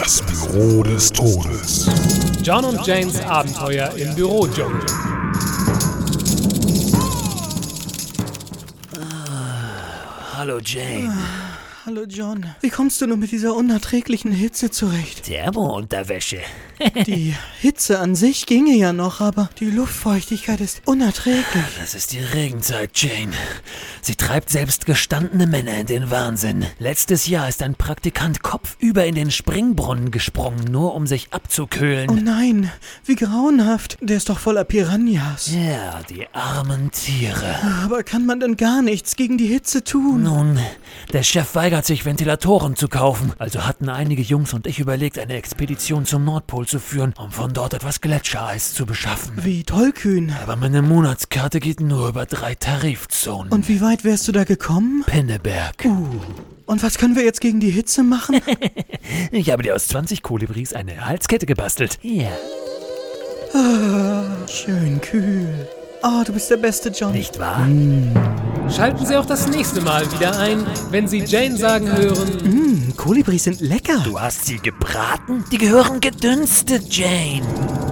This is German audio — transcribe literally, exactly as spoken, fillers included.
Das Büro des Todes. John und Janes Abenteuer im Bürodschungel. Ah, hallo Jane. Ah, hallo John. Wie kommst du nur mit dieser unerträglichen Hitze zurecht? Thermounterwäsche. Die Hitze an sich ginge ja noch, aber die Luftfeuchtigkeit ist unerträglich. Das ist die Regenzeit, Jane. Sie treibt selbst gestandene Männer in den Wahnsinn. Letztes Jahr ist ein Praktikant kopfüber in den Springbrunnen gesprungen, nur um sich abzukühlen. Oh nein, wie grauenhaft. Der ist doch voller Piranhas. Ja, die armen Tiere. Aber kann man denn gar nichts gegen die Hitze tun? Nun, der Chef weigert sich, Ventilatoren zu kaufen. Also hatten einige Jungs und ich überlegt, eine Expedition zum Nordpol zu führen, um von dort etwas Gletschereis zu beschaffen. Wie tollkühn. Aber meine Monatskarte geht nur über drei Tarifzonen. Und wie weit wärst du da gekommen? Pinneberg. Uh. Und was können wir jetzt gegen die Hitze machen? Ich habe dir aus zwanzig Kolibris eine Halskette gebastelt. Hier. Ah, schön kühl. Oh, du bist der beste John. Nicht wahr? Mm. Schalten Sie auch das nächste Mal wieder ein, wenn Sie Jane sagen hören: Mm, Kolibris sind lecker. Du hast sie gebraten? Die gehören gedünstet, Jane.